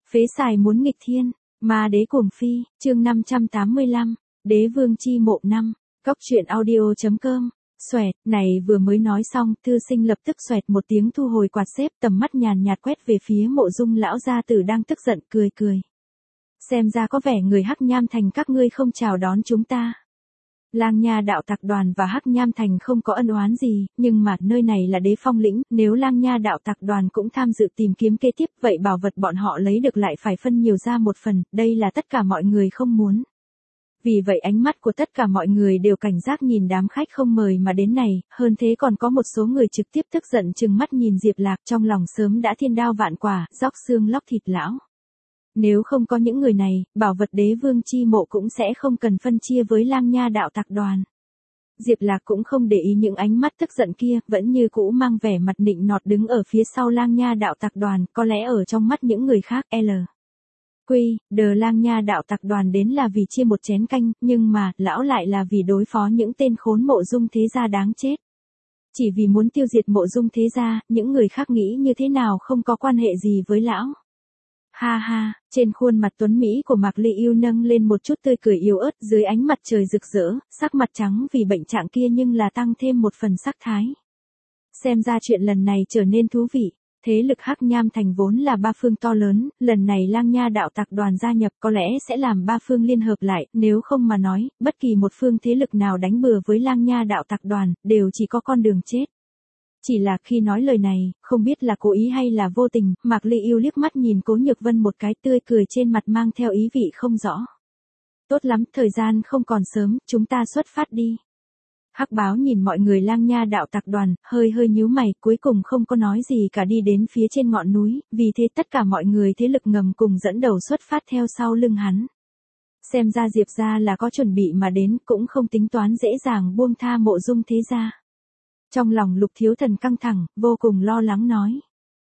Phế xài muốn nghịch thiên, ma đế cuồng phi, chương 585, đế vương chi mộ 5, cóc truyện audio.com. Xoẹt, này vừa mới nói xong, thư sinh lập tức xoẹt một tiếng thu hồi quạt xếp, tầm mắt nhàn nhạt quét về phía Mộ Dung lão gia tử đang tức giận, cười cười. Xem ra có vẻ người Hắc Nham Thành các ngươi không chào đón chúng ta. Lang Nha đạo tặc đoàn và Hắc Nham Thành không có ân oán gì, nhưng mà nơi này là Đế Phong lĩnh, nếu Lang Nha đạo tặc đoàn cũng tham dự tìm kiếm kế tiếp, vậy bảo vật bọn họ lấy được lại phải phân nhiều ra một phần, đây là tất cả mọi người không muốn. Vì vậy ánh mắt của tất cả mọi người đều cảnh giác nhìn đám khách không mời mà đến này, hơn thế còn có một số người trực tiếp tức giận trừng mắt nhìn Diệp Lạc, trong lòng sớm đã thiên đao vạn quả, róc xương lóc thịt lão. Nếu không có những người này, bảo vật đế vương chi mộ cũng sẽ không cần phân chia với Lang Nha đạo tặc đoàn. Diệp Lạc cũng không để ý những ánh mắt tức giận kia, vẫn như cũ mang vẻ mặt nịnh nọt đứng ở phía sau Lang Nha đạo tặc đoàn, có lẽ ở trong mắt những người khác, Lang Nha đạo tặc đoàn đến là vì chia một chén canh, nhưng mà, lão lại là vì đối phó những tên khốn Mộ Dung thế gia đáng chết. Chỉ vì muốn tiêu diệt Mộ Dung thế gia, những người khác nghĩ như thế nào không có quan hệ gì với lão. Ha ha, trên khuôn mặt tuấn Mỹ của Mạc Ly Yêu nâng lên một chút tươi cười yếu ớt, dưới ánh mặt trời rực rỡ, sắc mặt trắng vì bệnh trạng kia nhưng là tăng thêm một phần sắc thái. Xem ra chuyện lần này trở nên thú vị. Thế lực Hắc Nham Thành vốn là ba phương to lớn, lần này Lang Nha đạo tặc đoàn gia nhập có lẽ sẽ làm ba phương liên hợp lại, nếu không mà nói, bất kỳ một phương thế lực nào đánh bừa với Lang Nha đạo tặc đoàn, đều chỉ có con đường chết. Chỉ là khi nói lời này, không biết là cố ý hay là vô tình, Mạc Ly Yêu liếc mắt nhìn Cố Nhược Vân một cái, tươi cười trên mặt mang theo ý vị không rõ. Tốt lắm, thời gian không còn sớm, chúng ta xuất phát đi. Hắc Báo nhìn mọi người Lang Nha đạo tặc đoàn, hơi nhíu mày, cuối cùng không có nói gì cả, đi đến phía trên ngọn núi, vì thế tất cả mọi người thế lực ngầm cùng dẫn đầu xuất phát theo sau lưng hắn. Xem ra Diệp gia là có chuẩn bị mà đến, cũng không tính toán dễ dàng buông tha Mộ Dung thế gia. Trong lòng Lục Thiếu Thần căng thẳng, vô cùng lo lắng nói.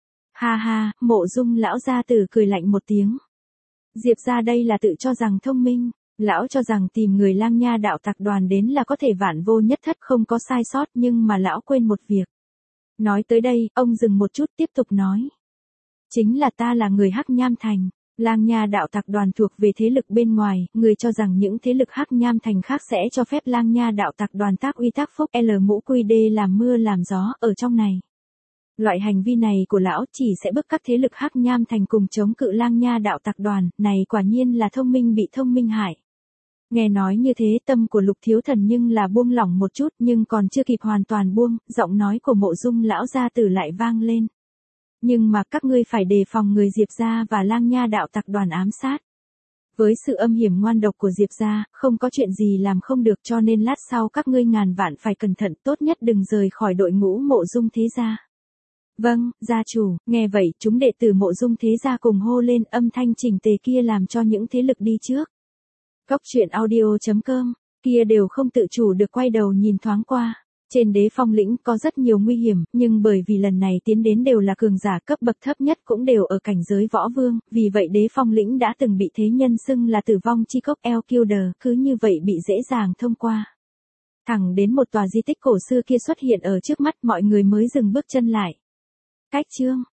Ha ha, Mộ Dung lão gia tử cười lạnh một tiếng. Diệp gia đây là tự cho rằng thông minh. Lão cho rằng tìm người Lang Nha đạo tặc đoàn đến là có thể vạn vô nhất thất không có sai sót, nhưng mà lão quên một việc. Nói tới đây, ông dừng một chút tiếp tục nói. Chính là ta là người Hắc Nham Thành. Lang Nha đạo tặc đoàn thuộc về thế lực bên ngoài, người cho rằng những thế lực Hắc Nham Thành khác sẽ cho phép Lang Nha đạo tặc đoàn tác uy tác phúc mũ quy đê làm mưa làm gió ở trong này. Loại hành vi này của lão chỉ sẽ bức các thế lực Hắc Nham Thành cùng chống cự Lang Nha đạo tặc đoàn, này quả nhiên là thông minh bị thông minh hại. Nghe nói như thế tâm của Lục Thiếu Thần nhưng là buông lỏng một chút, nhưng còn chưa kịp hoàn toàn buông, giọng nói của Mộ Dung lão gia tử lại vang lên. Nhưng mà các ngươi phải đề phòng người Diệp gia và Lang Nha đạo tặc đoàn ám sát. Với sự âm hiểm ngoan độc của Diệp gia, không có chuyện gì làm không được, cho nên lát sau các ngươi ngàn vạn phải cẩn thận, tốt nhất đừng rời khỏi đội ngũ Mộ Dung thế gia. Vâng, gia chủ. Nghe vậy, chúng đệ tử Mộ Dung thế gia cùng hô lên, âm thanh chỉnh tề kia làm cho những thế lực đi trước. Cóc truyện audio.com, kia đều không tự chủ được quay đầu nhìn thoáng qua. Trên Đế Phong lĩnh có rất nhiều nguy hiểm, nhưng bởi vì lần này tiến đến đều là cường giả cấp bậc thấp nhất cũng đều ở cảnh giới võ vương, vì vậy Đế Phong lĩnh đã từng bị thế nhân xưng là tử vong chi cốc Elkilder, cứ như vậy bị dễ dàng thông qua. Thẳng đến một tòa di tích cổ xưa kia xuất hiện ở trước mắt, mọi người mới dừng bước chân lại. Cách chương